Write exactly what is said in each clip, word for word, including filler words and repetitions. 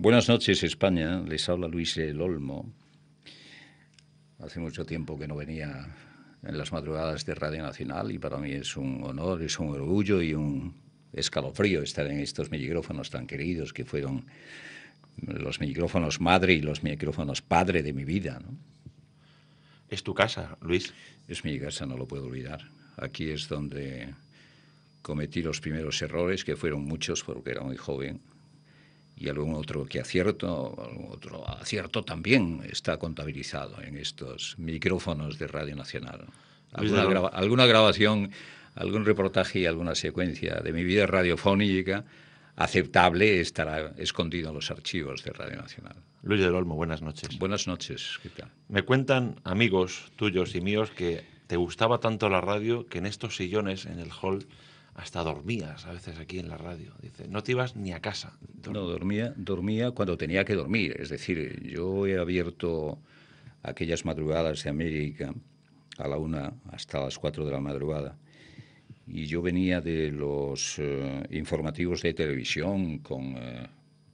Buenas noches, España. Les habla Luis del Olmo. Hace mucho tiempo que no venía en las madrugadas de Radio Nacional y para mí es un honor, es un orgullo y un escalofrío estar en estos micrófonos tan queridos que fueron los micrófonos madre y los micrófonos padre de mi vida, ¿no? Es tu casa, Luis. Es mi casa, no lo puedo olvidar. Aquí es donde cometí los primeros errores, que fueron muchos porque era muy joven, y algún otro que acierto, algún otro acierto también está contabilizado en estos micrófonos de Radio Nacional. Alguna, grava, alguna grabación, algún reportaje y alguna secuencia de mi vida radiofónica aceptable estará escondido en los archivos de Radio Nacional. Luis del Olmo, buenas noches. Buenas noches, ¿qué tal? Me cuentan amigos tuyos y míos que te gustaba tanto la radio que en estos sillones en el hall hasta dormías a veces aquí en la radio. Dice, no te ibas ni a casa. Dorm... No, dormía, dormía cuando tenía que dormir. Es decir, yo he abierto aquellas madrugadas de América a la una hasta las cuatro de la madrugada. Y yo venía de los uh, informativos de televisión con uh,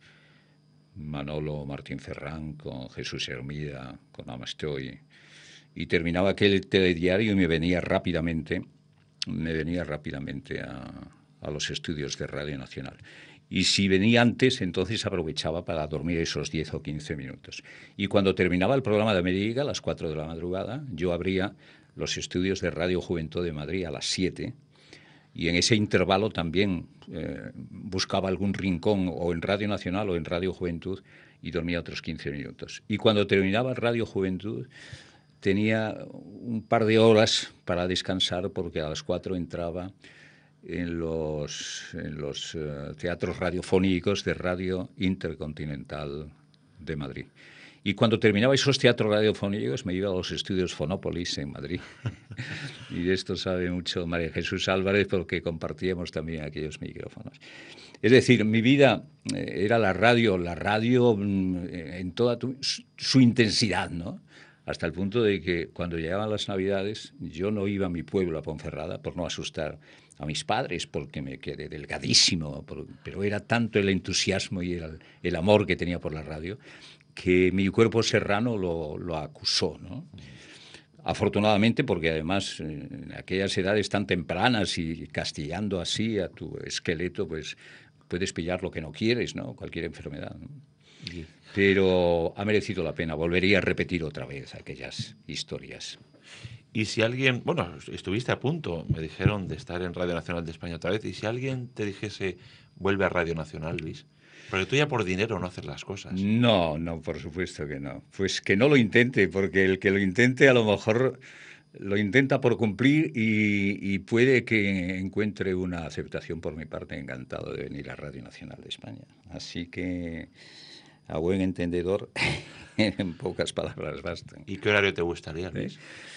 Manolo Martín Ferrán, con Jesús Hermida, con Amastoy. Y terminaba aquel telediario y me venía rápidamente, me venía rápidamente a, a los estudios de Radio Nacional. Y si venía antes, entonces aprovechaba para dormir esos diez o quince minutos. Y cuando terminaba el programa de América, a las cuatro de la madrugada, yo abría los estudios de Radio Juventud de Madrid a las siete. Y en ese intervalo también eh, buscaba algún rincón o en Radio Nacional o en Radio Juventud y dormía otros quince minutos. Y cuando terminaba Radio Juventud tenía un par de horas para descansar porque a las cuatro entraba en los, en los uh, teatros radiofónicos de Radio Intercontinental de Madrid. Y cuando terminaba esos teatros radiofónicos me iba a los estudios Fonópolis en Madrid. Y de esto sabe mucho María Jesús Álvarez porque compartíamos también aquellos micrófonos. Es decir, mi vida era la radio, la radio en toda tu, su, su intensidad, ¿no? Hasta el punto de que cuando llegaban las Navidades yo no iba a mi pueblo, a Ponferrada, por no asustar a mis padres, porque me quedé delgadísimo, por, pero era tanto el entusiasmo y el, el amor que tenía por la radio que mi cuerpo serrano lo, lo acusó, ¿no? Afortunadamente, porque además en aquellas edades tan tempranas y castigando así a tu esqueleto, pues puedes pillar lo que no quieres, ¿no? Cualquier enfermedad, ¿no? Sí. Pero ha merecido la pena. Volvería a repetir otra vez aquellas historias. Y si alguien, bueno, estuviste a punto, me dijeron, de estar en Radio Nacional de España otra vez, y si alguien te dijese, vuelve a Radio Nacional, Luis, porque tú ya por dinero no haces las cosas. No, no, por supuesto que no. Pues que no lo intente, porque el que lo intente a lo mejor lo intenta por cumplir y, y puede que encuentre una aceptación por mi parte. Encantado de venir a Radio Nacional de España. Así que, a buen entendedor, en pocas palabras bastan. ¿Y qué horario te gustaría, Luis? ¿Eh?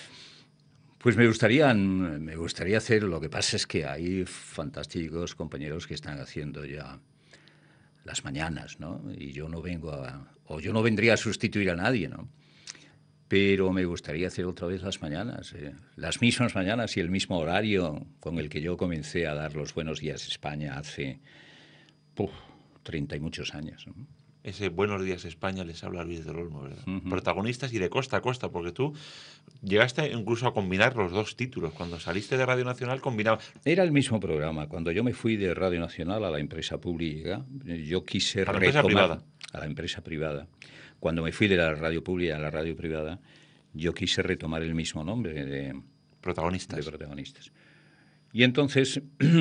Pues me gustaría, me gustaría hacer, lo que pasa es que hay fantásticos compañeros que están haciendo ya las mañanas, ¿no? Y yo no vengo a, o yo no vendría a sustituir a nadie, ¿no? Pero me gustaría hacer otra vez las mañanas, eh, las mismas mañanas y el mismo horario con el que yo comencé a dar los Buenos Días España hace uf, treinta y muchos años, ¿no? Ese Buenos Días España les habla Luis del Olmo, ¿verdad? Uh-huh. Protagonistas y de costa a costa, porque tú llegaste incluso a combinar los dos títulos. Cuando saliste de Radio Nacional combinabas... Era el mismo programa. Cuando yo me fui de Radio Nacional a la empresa pública, yo quise ¿A la retomar... empresa privada? A la empresa privada. Cuando me fui de la radio pública a la radio privada, yo quise retomar el mismo nombre de... Protagonistas. De protagonistas. Y entonces...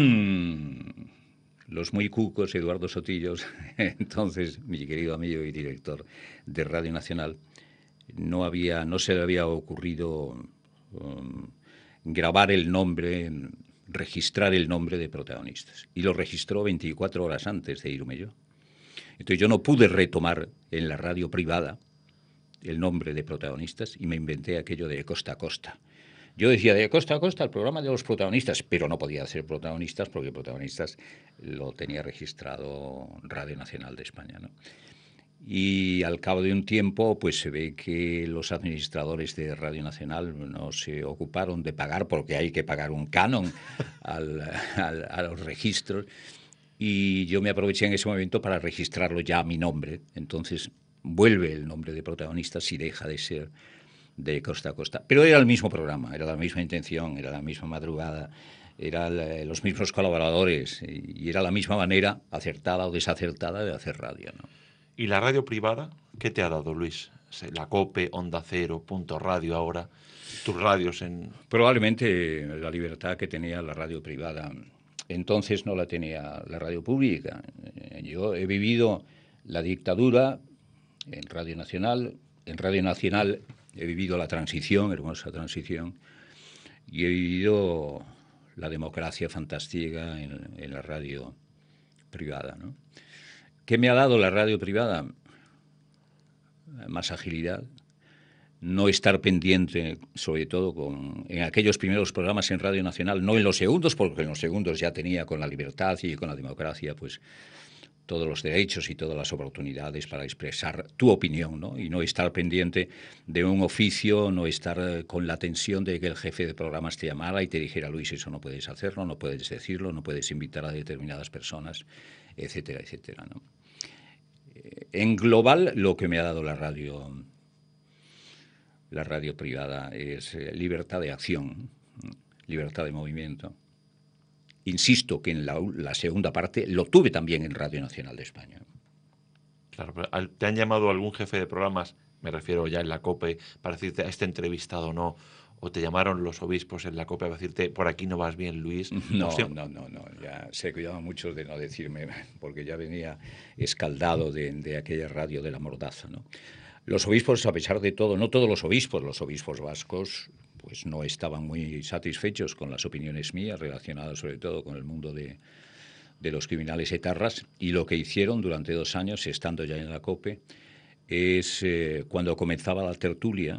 los muy cucos, Eduardo Sotillos, entonces mi querido amigo y director de Radio Nacional, no, había, no se le había ocurrido um, grabar el nombre, registrar el nombre de protagonistas. Y lo registró veinticuatro horas antes de irme yo. Entonces yo no pude retomar en la radio privada el nombre de protagonistas y me inventé aquello de costa a costa. Yo decía de costa a costa el programa de los protagonistas, pero no podía ser protagonistas porque protagonistas lo tenía registrado Radio Nacional de España, ¿no? Y al cabo de un tiempo, pues se ve que los administradores de Radio Nacional no se ocuparon de pagar, porque hay que pagar un canon al, al, a los registros, y yo me aproveché en ese momento para registrarlo ya a mi nombre. Entonces vuelve el nombre de protagonista si deja de ser de Costa a Costa. Pero era el mismo programa, era la misma intención, era la misma madrugada, eran los mismos colaboradores y era la misma manera, acertada o desacertada, de hacer radio, ¿no? ¿Y la radio privada qué te ha dado, Luis? La COPE, Onda Cero, Punto Radio ahora, tus radios en... Probablemente la libertad que tenía la radio privada entonces no la tenía la radio pública. Yo he vivido la dictadura en Radio Nacional, en Radio Nacional he vivido la transición, hermosa transición, y he vivido la democracia fantástica en, en la radio privada, ¿no? ¿Qué me ha dado la radio privada? Más agilidad, no estar pendiente, sobre todo con, en aquellos primeros programas en Radio Nacional, no en los segundos, porque en los segundos ya tenía con la libertad y con la democracia, pues todos los derechos y todas las oportunidades para expresar tu opinión, ¿no? Y no estar pendiente de un oficio, no estar con la tensión de que el jefe de programas te llamara y te dijera, Luis, eso no puedes hacerlo, no puedes decirlo, no puedes invitar a determinadas personas, etcétera, etcétera, ¿no? En global, lo que me ha dado la radio, la radio privada es libertad de acción, libertad de movimiento. Insisto que en la, la segunda parte lo tuve también en Radio Nacional de España. Claro, pero ¿te han llamado algún jefe de programas, me refiero ya en la COPE, para decirte a este entrevistado o no? ¿O te llamaron los obispos en la COPE para decirte, por aquí no vas bien, Luis? No, sea, no, no, no. Ya se cuidaban mucho de no decirme, porque ya venía escaldado de, de aquella radio de la mordaza, ¿no? Los obispos, a pesar de todo, no todos los obispos, los obispos vascos, pues no estaban muy satisfechos con las opiniones mías, relacionadas sobre todo con el mundo de, de los criminales etarras, y lo que hicieron durante dos años, estando ya en la COPE, es eh, cuando comenzaba la tertulia,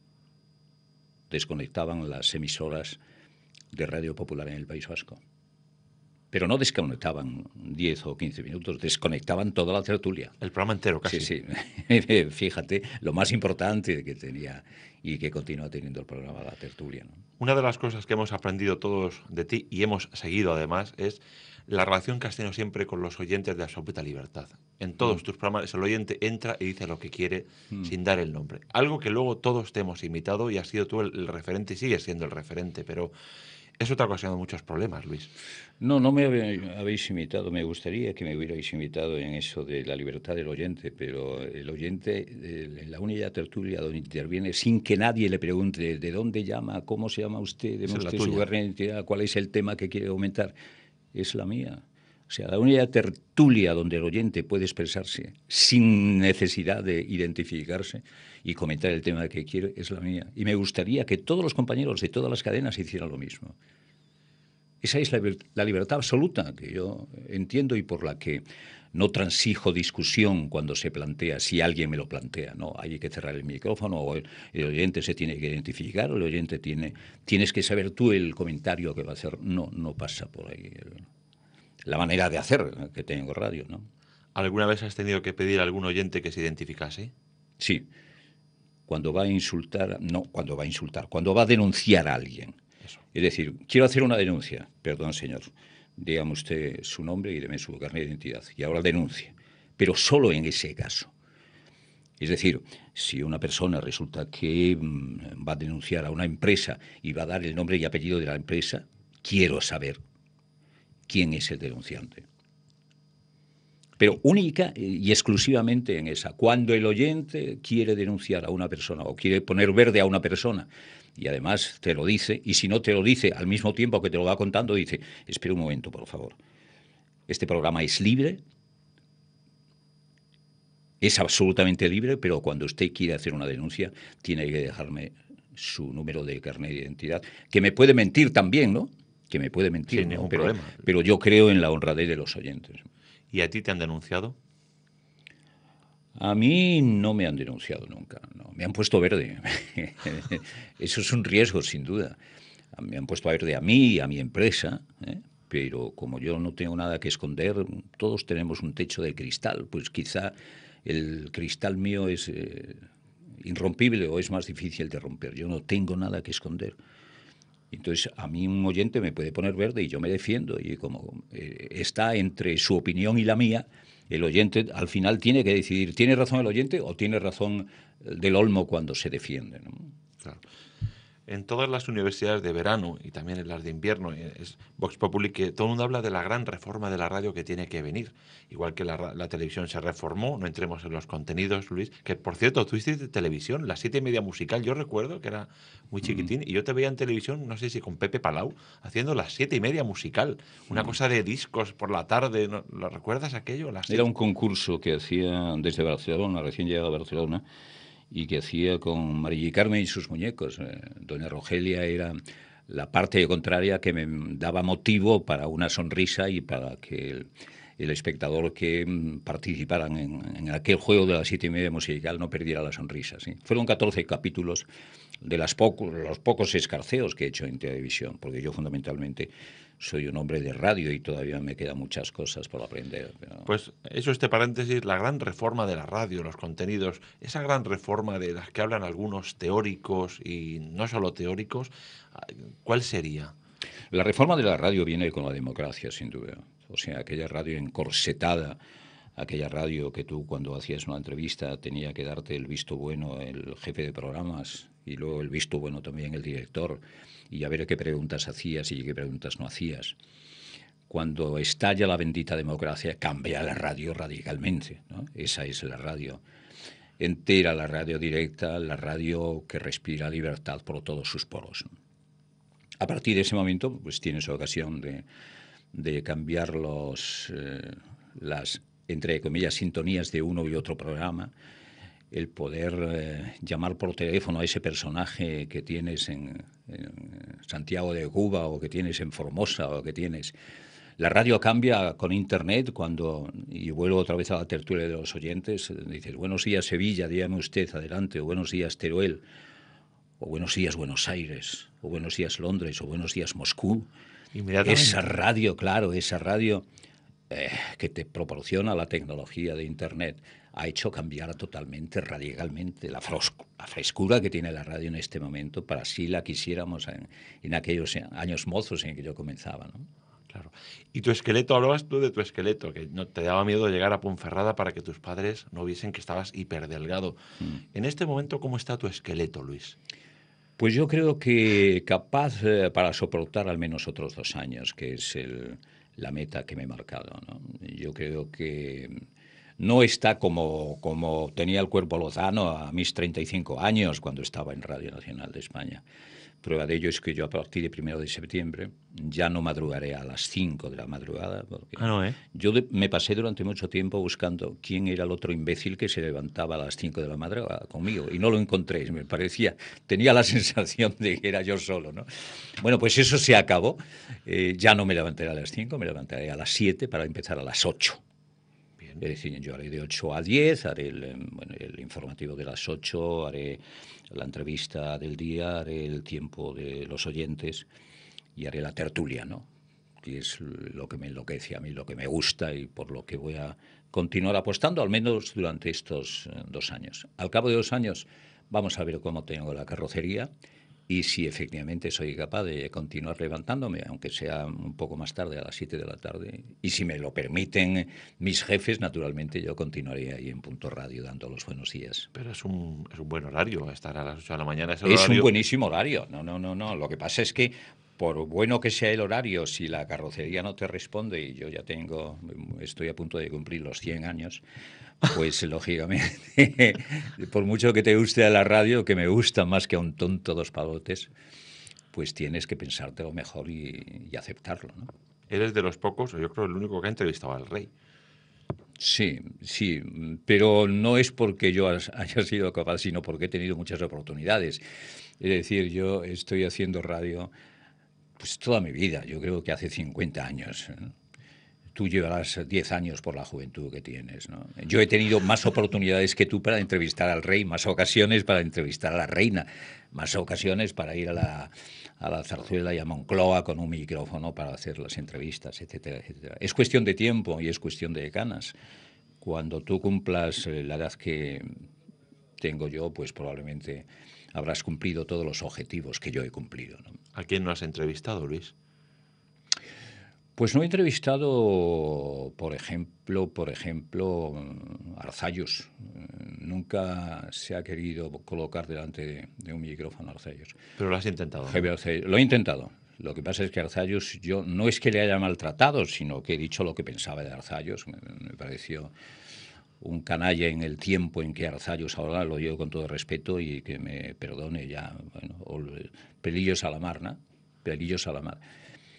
desconectaban las emisoras de Radio Popular en el País Vasco. Pero no desconectaban diez o quince minutos, desconectaban toda la tertulia. El programa entero, casi. Sí, sí. Fíjate, lo más importante que tenía y que continúa teniendo el programa, la tertulia, ¿no? Una de las cosas que hemos aprendido todos de ti y hemos seguido además es la relación que has tenido siempre con los oyentes de absoluta libertad. En todos mm. tus programas el oyente entra y dice lo que quiere mm. sin dar el nombre. Algo que luego todos te hemos imitado y has sido tú el, el referente y sigues siendo el referente, pero eso te ha ocasionado muchos problemas, Luis. No, no me habéis imitado. Me gustaría que me hubierais imitado en eso de la libertad del oyente, pero el oyente, en la única tertulia donde interviene sin que nadie le pregunte de dónde llama, cómo se llama usted, de usted su identidad, cuál es el tema que quiere aumentar, es la mía. O sea, la única tertulia donde el oyente puede expresarse sin necesidad de identificarse y comentar el tema que quiere es la mía. Y me gustaría que todos los compañeros de todas las cadenas hicieran lo mismo. Esa es la, la libertad absoluta que yo entiendo y por la que no transijo discusión cuando se plantea, si alguien me lo plantea, no, hay que cerrar el micrófono, o el, el oyente se tiene que identificar, o el oyente tiene, tienes que saber tú el comentario que va a hacer. No, no pasa por ahí el, la manera de hacer que tengo radio, ¿no? ¿Alguna vez has tenido que pedir a algún oyente que se identificase? Sí. Cuando va a insultar, no, cuando va a insultar, cuando va a denunciar a alguien. Eso. Es decir, quiero hacer una denuncia. Perdón, señor. Dígame usted su nombre y deme su carnet de identidad. Y ahora denuncie. Pero solo en ese caso. Es decir, si una persona resulta que mmm, va a denunciar a una empresa y va a dar el nombre y apellido de la empresa, quiero saber quién es el denunciante. Pero única y exclusivamente en esa. Cuando el oyente quiere denunciar a una persona o quiere poner verde a una persona y además te lo dice, y si no te lo dice al mismo tiempo que te lo va contando, dice, espera un momento, por favor. Este programa es libre, es absolutamente libre, pero cuando usted quiere hacer una denuncia, tiene que dejarme su número de carnet de identidad, que me puede mentir también, ¿no? Que me puede mentir, sin ¿no? ningún pero, problema. Pero yo creo en la honradez de los oyentes. ¿Y a ti te han denunciado? A mí no me han denunciado nunca, no. Me han puesto verde. Eso es un riesgo, sin duda. Me han puesto a verde a mí y a mi empresa, ¿eh? Pero como yo no tengo nada que esconder, todos tenemos un techo de cristal, pues quizá el cristal mío es eh, irrompible o es más difícil de romper. Yo no tengo nada que esconder. Entonces, a mí un oyente me puede poner verde y yo me defiendo. Y como eh, está entre su opinión y la mía, el oyente al final tiene que decidir, ¿tiene razón el oyente o tiene razón del Olmo cuando se defiende, ¿no? Claro. En todas las universidades de verano y también en las de invierno, eh, es Vox Populi, que todo el mundo habla de la gran reforma de la radio que tiene que venir. Igual que la, ra- la televisión se reformó, no entremos en los contenidos, Luis, que por cierto, tú hiciste televisión, las siete y media musical, yo recuerdo que era muy Mm, chiquitín, y yo te veía en televisión, no sé si con Pepe Palau, haciendo las siete y media musical, una mm. cosa de discos por la tarde, ¿no? ¿Lo recuerdas aquello? Las Era siete. un concurso que hacía desde Barcelona, recién llegado a Barcelona, y que hacía con María Carmen y sus muñecos. Eh, Doña Rogelia era la parte contraria que me daba motivo para una sonrisa y para que el, el espectador que mm, participaran en, en aquel juego de las siete y media musical no perdiera la sonrisa. ¿Sí? Fueron catorce capítulos de las poco, los pocos escarceos que he hecho en televisión, porque yo fundamentalmente soy un hombre de radio y todavía me quedan muchas cosas por aprender. Pero... Pues eso, este paréntesis, la gran reforma de la radio, los contenidos, esa gran reforma de las que hablan algunos teóricos y no solo teóricos, ¿cuál sería? La reforma de la radio viene con la democracia, sin duda. O sea, aquella radio encorsetada, aquella radio que tú cuando hacías una entrevista tenía que darte el visto bueno el jefe de programas y luego el visto bueno también el director y a ver qué preguntas hacías y qué preguntas no hacías. Cuando estalla la bendita democracia, cambia la radio radicalmente, ¿no? Esa es la radio entera, la radio directa, la radio que respira libertad por todos sus poros. A partir de ese momento, pues tienes ocasión de, de cambiar los, eh, las, entre comillas, sintonías de uno y otro programa, el poder eh, llamar por teléfono a ese personaje que tienes en, en Santiago de Cuba o que tienes en Formosa o que tienes... La radio cambia con Internet cuando, y vuelvo otra vez a la tertulia de los oyentes, dices, buenos días Sevilla, dígame usted, adelante, o buenos días Teruel, o buenos días Buenos Aires, o buenos días Londres, o buenos días Moscú. Esa Inmediatamente. radio, claro, esa radio eh, que te proporciona la tecnología de Internet ha hecho cambiar totalmente, radicalmente, la, la frescura que tiene la radio en este momento para si la quisiéramos en, en aquellos años mozos en que yo comenzaba, ¿no? Claro. Y tu esqueleto, hablabas tú de tu esqueleto, que no te daba miedo llegar a Ponferrada para que tus padres no viesen que estabas hiperdelgado. Mm. En este momento, ¿cómo está tu esqueleto, Luis? Pues yo creo que capaz eh, para soportar al menos otros dos años, que es el, la meta que me he marcado, ¿no? Yo creo que no está como, como tenía el cuerpo Lozano a mis treinta y cinco años cuando estaba en Radio Nacional de España. Prueba de ello es que yo a partir del primero de septiembre ya no madrugaré a las cinco de la madrugada, porque Ah, no, ¿eh? yo de, me pasé durante mucho tiempo buscando quién era el otro imbécil que se levantaba a las cinco de la madrugada conmigo y no lo encontré. Me parecía, tenía la sensación de que era yo solo, ¿no? Bueno, pues eso se acabó. Eh, ya no me levantaré a las cinco, me levantaré a las siete para empezar a las ocho. Bien. Es decir, yo haré de ocho a diez, haré el, bueno, el informativo de las ocho, haré la entrevista del día, haré el tiempo de los oyentes y haré la tertulia, ¿no? Que es lo que me enloquece a mí, lo que me gusta y por lo que voy a continuar apostando, al menos durante estos eh, dos años. Al cabo de dos años vamos a ver cómo tengo la carrocería y si efectivamente soy capaz de continuar levantándome, aunque sea un poco más tarde, a las siete de la tarde. Y si me lo permiten mis jefes, naturalmente yo continuaré ahí en Punto Radio dando los buenos días. Pero es un, es un buen horario, estar a las ocho de la mañana. Es el Es un horario. buenísimo horario. No, no, no, no. Lo que pasa es que por bueno que sea el horario, si la carrocería no te responde, y yo ya tengo, estoy a punto de cumplir los cien años, pues lógicamente, por mucho que te guste a la radio, que me gusta más que a un tonto dos palotes, pues tienes que pensártelo mejor y, y aceptarlo, ¿no? Eres de los pocos, o yo creo el único que ha entrevistado al rey. Sí, sí, pero no es porque yo haya sido capaz, sino porque he tenido muchas oportunidades. Es decir, yo estoy haciendo radio pues toda mi vida, yo creo que hace cincuenta años. ¿eh? Tú llevarás diez años por la juventud que tienes, ¿no? Yo he tenido más oportunidades que tú para entrevistar al rey, más ocasiones para entrevistar a la reina, más ocasiones para ir a la, a la Zarzuela y a Moncloa con un micrófono para hacer las entrevistas, etcétera, etcétera. Es cuestión de tiempo y es cuestión de ganas. Cuando tú cumplas la edad que tengo yo, pues probablemente habrás cumplido todos los objetivos que yo he cumplido, ¿no? ¿A quién no has entrevistado, Luis? Pues no he entrevistado, por ejemplo, por ejemplo, Arzallus. Nunca se ha querido colocar delante de, de un micrófono Arzallus. Pero lo has intentado, Javier ¿no? Arzallus. Lo he intentado. Lo que pasa es que Arzallus, yo no es que le haya maltratado, sino que he dicho lo que pensaba de Arzallus. Me, me pareció un canalla en el tiempo en que Arzallus, ahora lo digo con todo respeto y que me perdone ya, bueno, pelillos a la mar, ¿no? Pelillos a la mar.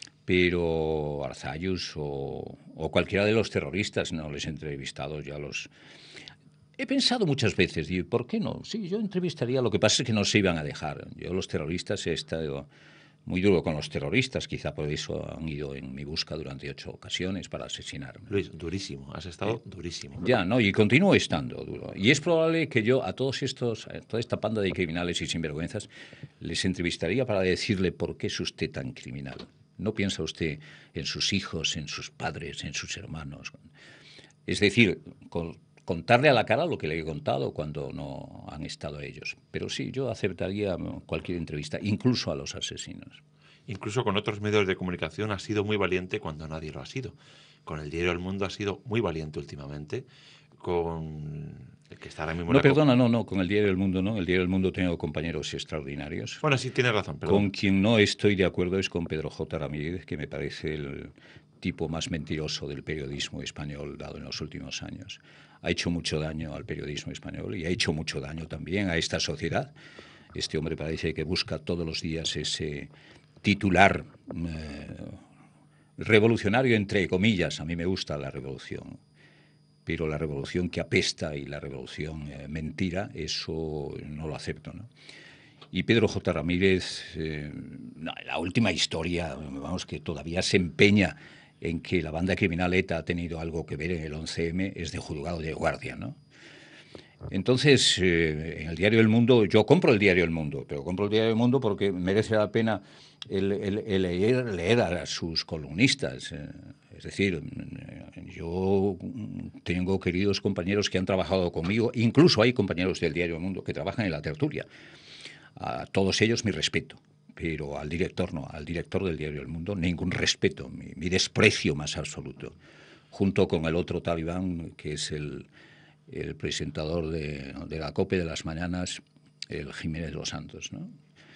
Pero Arzallus o, o cualquiera de los terroristas, no les he entrevistado, ya los... He pensado muchas veces, digo, ¿por qué no? Sí, yo entrevistaría, lo que pasa es que no se iban a dejar. Yo los terroristas he estado muy duro con los terroristas, quizá por eso han ido en mi busca durante ocho ocasiones para asesinarme. Luis, durísimo, has estado eh, durísimo. Ya, no, y continúo estando duro. Y es probable que yo a todos estos, a toda esta panda de criminales y sinvergüenzas, les entrevistaría para decirle por qué es usted tan criminal. ¿No piensa usted en sus hijos, en sus padres, en sus hermanos? Es decir, con, contarle a la cara lo que le he contado cuando no han estado ellos. Pero sí, yo aceptaría cualquier entrevista, incluso a los asesinos. Incluso con otros medios de comunicación has sido muy valiente cuando nadie lo ha sido. Con el diario El Mundo has sido muy valiente últimamente. Con el que está ahora mismo... No, perdona, no, no, con el diario El Mundo no. El diario El Mundo tengo compañeros extraordinarios. Bueno, sí, tienes razón, perdón. Con quien no estoy de acuerdo es con Pedro J. Ramírez, que me parece el tipo más mentiroso del periodismo español dado en los últimos años. Ha hecho mucho daño al periodismo español y ha hecho mucho daño también a esta sociedad. Este hombre parece que busca todos los días ese titular eh, revolucionario, entre comillas. A mí me gusta la revolución, pero la revolución que apesta y la revolución eh, mentira, eso no lo acepto, ¿no? Y Pedro J. Ramírez, eh, no, la última historia, vamos, que todavía se empeña en que la banda criminal ETA ha tenido algo que ver en el once eme, es de juzgado de guardia, ¿no? Entonces, eh, en el diario El Mundo, yo compro el diario El Mundo, pero compro el diario El Mundo porque merece la pena el, el, el leer, leer a sus columnistas. Eh, es decir, yo tengo queridos compañeros que han trabajado conmigo, incluso hay compañeros del diario El Mundo que trabajan en la tertulia. A todos ellos mi respeto, pero al director no, al director del diario El Mundo ningún respeto, mi, mi desprecio más absoluto, junto con el otro talibán que es el, el presentador de, de la COPE de las mañanas, el Jiménez Los Santos, ¿no?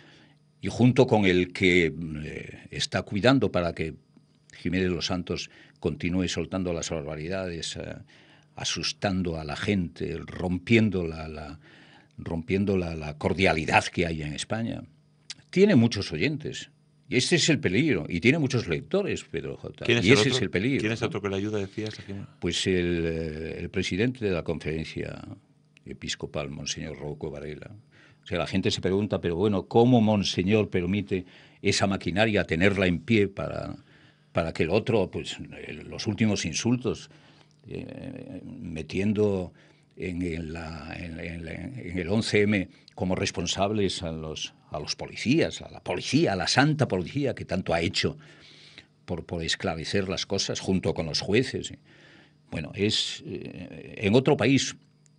Y junto con el que eh, está cuidando para que Jiménez Los Santos continúe soltando las barbaridades, eh, asustando a la gente, rompiendo la... la rompiendo la, la cordialidad que hay en España. Tiene muchos oyentes. Y ese es el peligro. Y tiene muchos lectores, Pedro J. ¿Quién es y el ese otro? es el peligro. ¿Quién es ¿no? otro que le ayuda, decías? Pues el, el presidente de la conferencia episcopal, Monseñor Rocco Varela. O sea, la gente se pregunta, pero bueno, ¿cómo Monseñor permite esa maquinaria tenerla en pie para, para que el otro, pues los últimos insultos, eh, metiendo... En, en, la, en, en, en el once eme como responsables a los, a los policías, a la policía, a la santa policía que tanto ha hecho por, por esclarecer las cosas junto con los jueces? Bueno, es eh, en otro país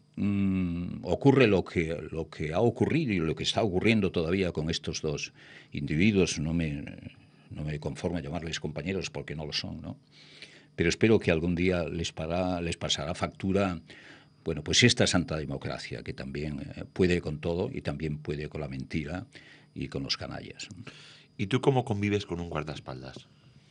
mmm, ocurre lo que, lo que ha ocurrido y lo que está ocurriendo todavía con estos dos individuos. No me, no me conformo a llamarles compañeros porque no lo son, ¿no? Pero espero que algún día les, para, les pasará factura. Bueno, pues esta santa democracia que también eh, puede con todo y también puede con la mentira y con los canallas. ¿Y tú cómo convives con un guardaespaldas?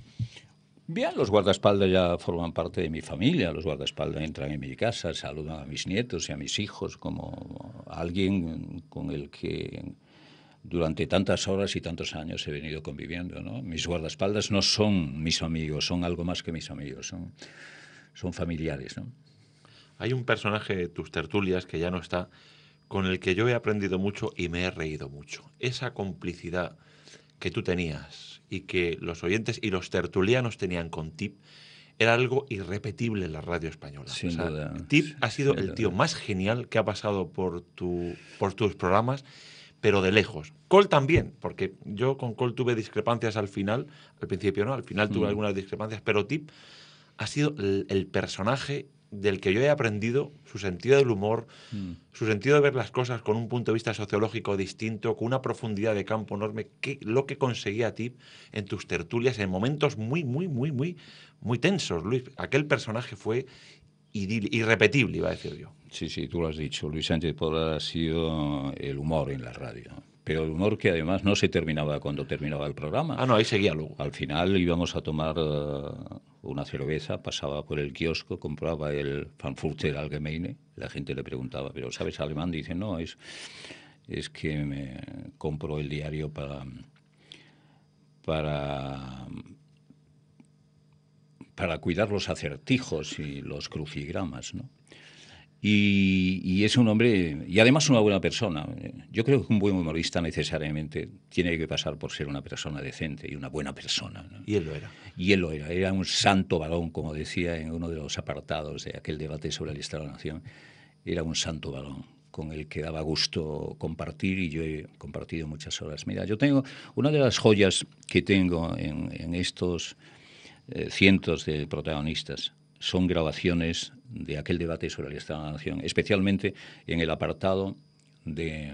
Bien, los guardaespaldas ya forman parte de mi familia. Los guardaespaldas entran en mi casa, saludan a mis nietos y a mis hijos como alguien con el que durante tantas horas y tantos años he venido conviviendo, ¿no? Mis guardaespaldas no son mis amigos, son algo más que mis amigos, son, son familiares, ¿no? Hay un personaje de tus tertulias que ya no está, con el que yo he aprendido mucho y me he reído mucho. Esa complicidad que tú tenías y que los oyentes y los tertulianos tenían con Tip era algo irrepetible en la radio española. Sin o sea, duda. Tip ha sido Sin el duda. tío más genial que ha pasado por, tu, por tus programas, pero de lejos. Cole también, porque yo con Cole tuve discrepancias al final, al principio no, al final tuve mm. algunas discrepancias, pero Tip ha sido el, el personaje del que yo he aprendido su sentido del humor, mm. su sentido de ver las cosas con un punto de vista sociológico distinto, con una profundidad de campo enorme, que, lo que conseguía Tip en tus tertulias en momentos muy, muy, muy, muy, muy tensos, Luis. Aquel personaje fue irrepetible, iba a decir yo. Sí, sí, tú lo has dicho. Luis Sánchez Polar ha sido el humor en la radio. Pero el humor que además no se terminaba cuando terminaba el programa. Ah, no, ahí seguía luego. Al final íbamos a tomar uh, una cerveza, pasaba por el kiosco, compraba el Frankfurter Allgemeine, la gente le preguntaba, ¿pero sabes alemán? Dice, no, es, es que me compro el diario para, para, para cuidar los acertijos y los crucigramas, ¿no? Y, y es un hombre, y además una buena persona. Yo creo que un buen humorista necesariamente tiene que pasar por ser una persona decente y una buena persona, ¿no? Y él lo era. Y él lo era. Era un santo varón, como decía en uno de los apartados de aquel debate sobre el Estado de la Nación. Era un santo varón con el que daba gusto compartir, y yo he compartido muchas horas. Mira, yo tengo una de las joyas que tengo en, en estos eh, cientos de protagonistas. Son grabaciones de aquel debate sobre el Estado de la Nación, especialmente en el apartado de,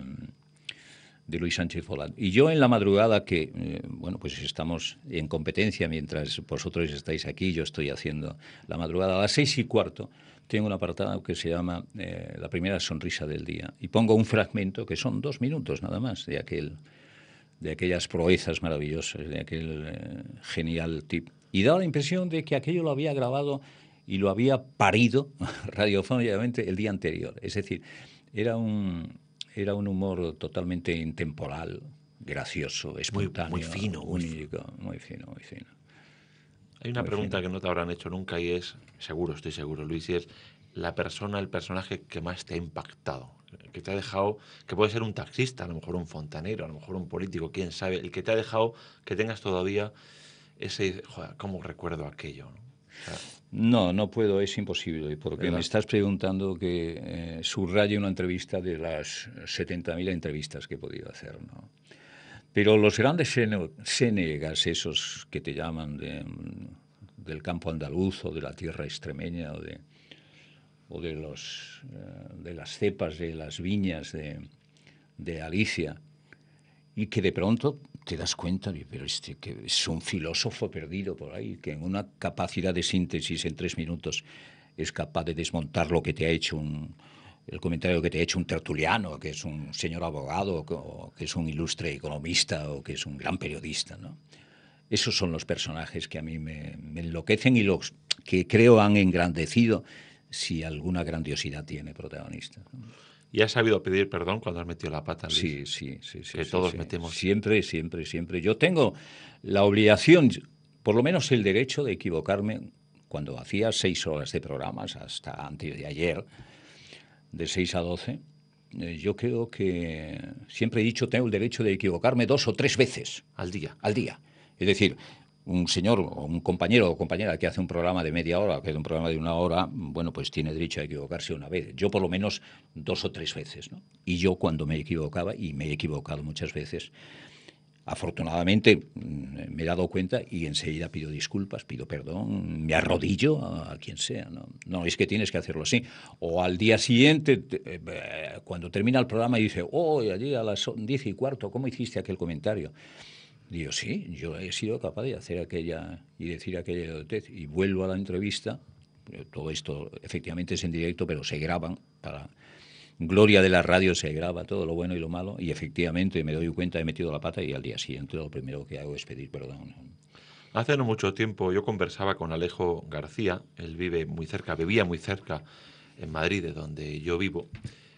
de Luis Sánchez Polar. Y yo en la madrugada que, eh, bueno, pues estamos en competencia, mientras vosotros estáis aquí, yo estoy haciendo la madrugada a las seis y cuarto, tengo un apartado que se llama eh, La primera sonrisa del día, y pongo un fragmento que son dos minutos nada más de aquel, de aquellas proezas maravillosas, de aquel eh, genial tip. Y da la impresión de que aquello lo había grabado y lo había parido radiofónicamente el día anterior. Es decir, era un, era un humor totalmente intemporal, gracioso, espontáneo, muy, muy fino, único, muy fino, muy fino. Hay una muy pregunta fino. que no te habrán hecho nunca y es, seguro, estoy seguro, Luis, y es la persona, el personaje que más te ha impactado, que te ha dejado, que puede ser un taxista, a lo mejor un fontanero, a lo mejor un político, quién sabe, el que te ha dejado que tengas todavía ese, joder, ¿cómo recuerdo aquello? ¿no? O sea, No, no puedo, es imposible, porque ¿verdad? Me estás preguntando que eh, subraye una entrevista de las setenta mil entrevistas que he podido hacer, ¿no? Pero los grandes sénegas, esos que te llaman de, del campo andaluz o de la tierra extremeña o de, o de, los, eh, de las cepas de las viñas de, de Alicia, y que de pronto te das cuenta, pero este que es un filósofo perdido por ahí, que en una capacidad de síntesis en tres minutos es capaz de desmontar lo que te ha hecho un, el comentario que te ha hecho un tertuliano, que es un señor abogado, o que es un ilustre economista, o que es un gran periodista, ¿no? Esos son los personajes que a mí me, me enloquecen y los que creo han engrandecido, si alguna grandiosidad tiene protagonista. ¿Y has sabido pedir perdón cuando has metido la pata, Luis? Sí, sí, sí. sí que sí, todos sí. metemos. Siempre, siempre, siempre. Yo tengo la obligación, por lo menos el derecho de equivocarme cuando hacía seis horas de programas, hasta antes de ayer, de seis a doce. Eh, yo creo que siempre he dicho, tengo el derecho de equivocarme dos o tres veces. Al día. Al día. Es decir, un señor o un compañero o compañera que hace un programa de media hora, que hace un programa de una hora, bueno, pues tiene derecho a equivocarse una vez. Yo por lo menos dos o tres veces, ¿no? Y yo cuando me equivocaba, y me he equivocado muchas veces, afortunadamente me he dado cuenta y enseguida pido disculpas, pido perdón, me arrodillo a, a quien sea, ¿no? No, es que tienes que hacerlo así. O al día siguiente, eh, cuando termina el programa y dice, oh, allí a las diez y cuarto, ¿cómo hiciste aquel comentario? Digo, sí, yo he sido capaz de hacer aquella y decir aquella idiotez. Y vuelvo a la entrevista. Todo esto efectivamente es en directo, pero se graban. Para gloria de la radio se graba todo lo bueno y lo malo. Y efectivamente me doy cuenta, he metido la pata y al día siguiente lo primero que hago es pedir perdón. Hace no mucho tiempo yo conversaba con Alejo García. Él vive muy cerca, vivía muy cerca en Madrid, de donde yo vivo.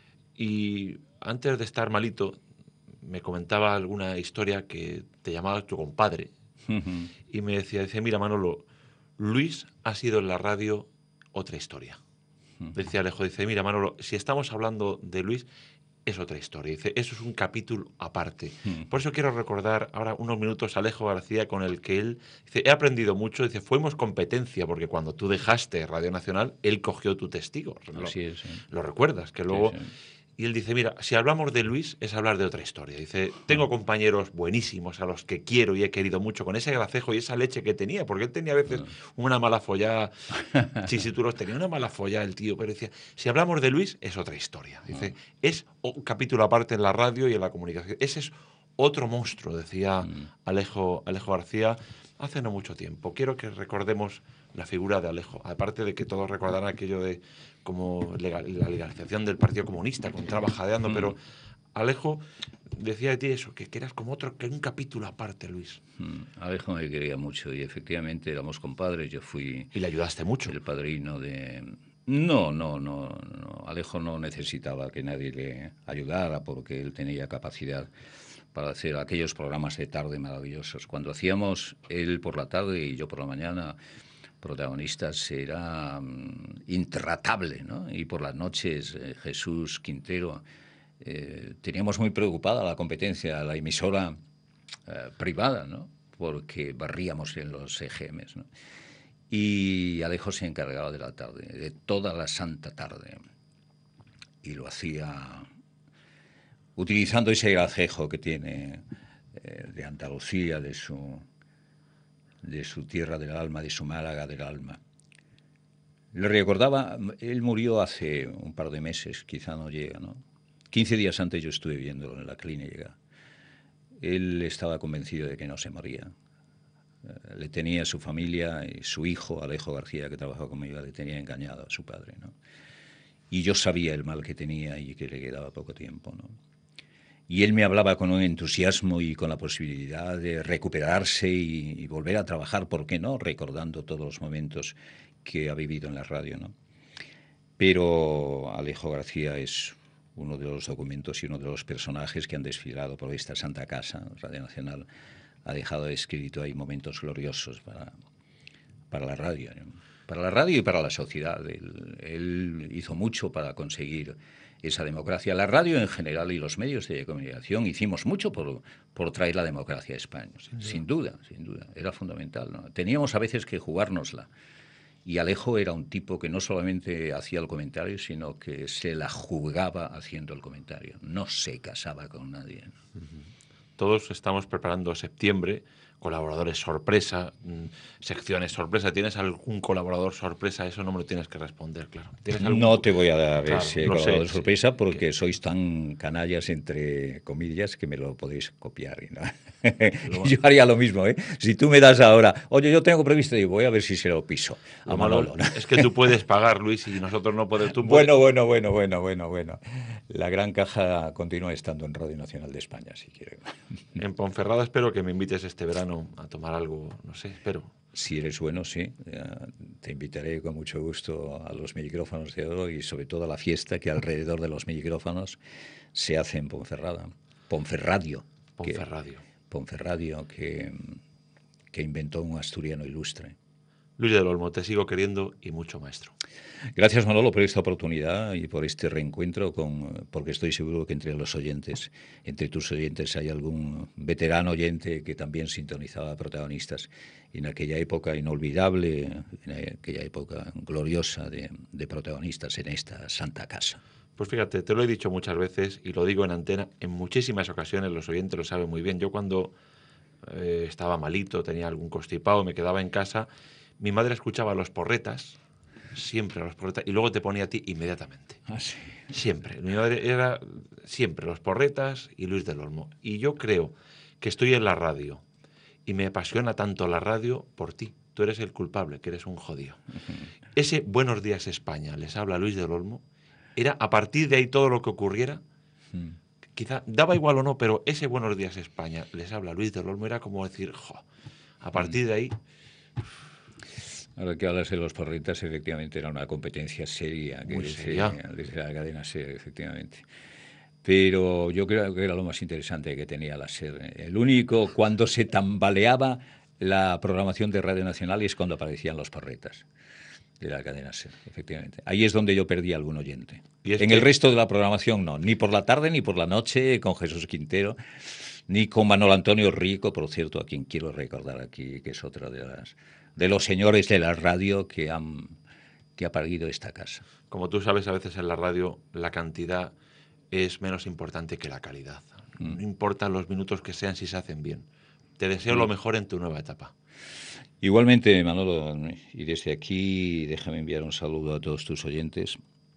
Y antes de estar malito, me comentaba alguna historia que te llamaba tu compadre. Uh-huh. Y me decía, dice, mira, Manolo, Luis ha sido en la radio otra historia. Uh-huh. Decía Alejo, dice, mira, Manolo, si estamos hablando de Luis, es otra historia. Dice, eso es un capítulo aparte. Uh-huh. Por eso quiero recordar ahora unos minutos a Alejo García, con el que él, dice, he aprendido mucho. Dice, fuimos competencia, porque cuando tú dejaste Radio Nacional, él cogió tu testigo. Así es, sí. Lo recuerdas, que luego... Sí, sí. Y él dice, mira, si hablamos de Luis es hablar de otra historia. Dice, tengo compañeros buenísimos a los que quiero y he querido mucho con ese gracejo y esa leche que tenía, porque él tenía a veces una mala follada, chisituros, tenía una mala follada el tío, pero decía, si hablamos de Luis es otra historia. Dice, es un capítulo aparte en la radio y en la comunicación. Ese es otro monstruo, decía Alejo, Alejo García hace no mucho tiempo. Quiero que recordemos la figura de Alejo, aparte de que todos recordarán aquello de como legal, la legalización del Partido Comunista, con trabajadeando, mm. pero Alejo decía de ti eso, que, que eras como otro, que un capítulo aparte, Luis. Mm. Alejo me quería mucho y efectivamente éramos compadres, yo fui... ¿Y le ayudaste mucho? El padrino de... No, no, no, no, Alejo no necesitaba que nadie le ayudara porque él tenía capacidad para hacer aquellos programas de tarde maravillosos. Cuando hacíamos él por la tarde y yo por la mañana... protagonistas, era um, intratable, ¿no? Y por las noches eh, Jesús Quintero, eh, teníamos muy preocupada la competencia, la emisora eh, privada, ¿no? Porque barríamos en los E G Ms, ¿no? Y Alejo se encargaba de la tarde, de toda la santa tarde, y lo hacía utilizando ese gracejo que tiene eh, de Andalucía, de su... de su tierra del alma, de su Málaga del alma. Le recordaba, él murió hace un par de meses, quizá no llega, ¿no? quince días antes yo estuve viéndolo en la clínica. Él estaba convencido de que no se moría. Le tenía su familia y su hijo, Alejo García, que trabajó conmigo, le tenía engañado a su padre, ¿no? Y yo sabía el mal que tenía y que le quedaba poco tiempo, ¿no? Y él me hablaba con un entusiasmo y con la posibilidad de recuperarse y, y volver a trabajar, ¿por qué no? Recordando todos los momentos que ha vivido en la radio, ¿no? Pero Alejo García es uno de los documentos y uno de los personajes que han desfilado por esta santa casa. Radio Nacional ha dejado escrito ahí momentos gloriosos para, para la radio, ¿no? Para la radio y para la sociedad. Él, él hizo mucho para conseguir esa democracia. La radio en general y los medios de comunicación hicimos mucho por, por traer la democracia a España. Sin, sin duda, sin duda. Era fundamental, ¿no? Teníamos a veces que jugárnosla. Y Alejo era un tipo que no solamente hacía el comentario, sino que se la jugaba haciendo el comentario. No se casaba con nadie. Uh-huh. Todos estamos preparando septiembre, colaboradores sorpresa, secciones sorpresa. ¿Tienes algún colaborador sorpresa? Eso no me lo tienes que responder, claro. ¿Tienes algún... No te voy a dar claro, ese no colaborador sé, sorpresa porque que... sois tan canallas, entre comillas, que me lo podéis copiar. ¿No? Lo... Yo haría lo mismo, ¿eh? Si tú me das ahora, oye, yo tengo previsto y voy a ver si se lo piso a Manolo, ¿no? Es que tú puedes pagar, Luis, y nosotros no podemos. Tú puedes... Bueno, bueno, bueno, bueno, bueno, bueno. La gran caja continúa estando en Radio Nacional de España, si quieres. En Ponferrada espero que me invites este verano a tomar algo, no sé, espero. Si eres bueno, sí. Te invitaré con mucho gusto a los micrófonos de oro y sobre todo a la fiesta que alrededor de los micrófonos se hace en Ponferrada. Ponferradio. Ponferradio. Que, Ponferradio, que, que inventó un asturiano ilustre. Luis del Olmo, te sigo queriendo y mucho, maestro. Gracias, Manolo, por esta oportunidad y por este reencuentro, con, porque estoy seguro que entre los oyentes, entre tus oyentes, hay algún veterano oyente que también sintonizaba protagonistas en aquella época inolvidable, en aquella época gloriosa de, de protagonistas en esta santa casa. Pues fíjate, te lo he dicho muchas veces y lo digo en antena, en muchísimas ocasiones, los oyentes lo saben muy bien. Yo cuando eh, estaba malito, tenía algún constipado, me quedaba en casa... Mi madre escuchaba los porretas, siempre los porretas, y luego te ponía a ti inmediatamente. Ah, sí. Siempre. Mi madre era siempre los porretas y Luis del Olmo. Y yo creo que estoy en la radio y me apasiona tanto la radio por ti. Tú eres el culpable, que eres un jodido. Uh-huh. Ese Buenos Días España, les habla Luis del Olmo, era a partir de ahí todo lo que ocurriera, uh-huh. quizá daba igual o no, pero ese Buenos Días España, les habla Luis del Olmo, era como decir, jo, a partir uh-huh. de ahí... Ahora que hablas de los porretas, efectivamente era una competencia seria, que desde, desde la cadena SER, efectivamente. Pero yo creo que era lo más interesante que tenía la SER. El único, cuando se tambaleaba la programación de Radio Nacional es cuando aparecían los porretas de la cadena SER, efectivamente. Ahí es donde yo perdí algún oyente. ¿Y es en que... el resto de la programación no, ni por la tarde ni por la noche con Jesús Quintero, ni con Manolo Antonio Rico, por cierto, a quien quiero recordar aquí, que es otra de las... de los señores de la radio que han que ha parido esta casa. Como tú sabes, a veces en la radio la cantidad es menos importante que la calidad. Mm. No importan los minutos que sean si se hacen bien. Te deseo lo mejor en tu nueva etapa. Igualmente, Manolo, y desde aquí déjame enviar un saludo a todos tus oyentes.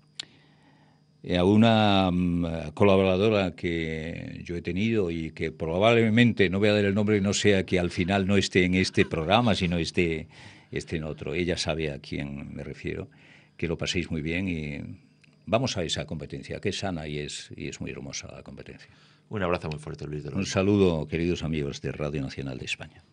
A una um, colaboradora que yo he tenido y que probablemente, no voy a dar el nombre, no sea que al final no esté en este programa, sino esté, esté en otro. Ella sabe a quién me refiero. Que lo paséis muy bien y vamos a esa competencia, que es sana y es, y es muy hermosa la competencia. Un abrazo muy fuerte, Luis de Un Olmo. saludo, queridos amigos de Radio Nacional de España.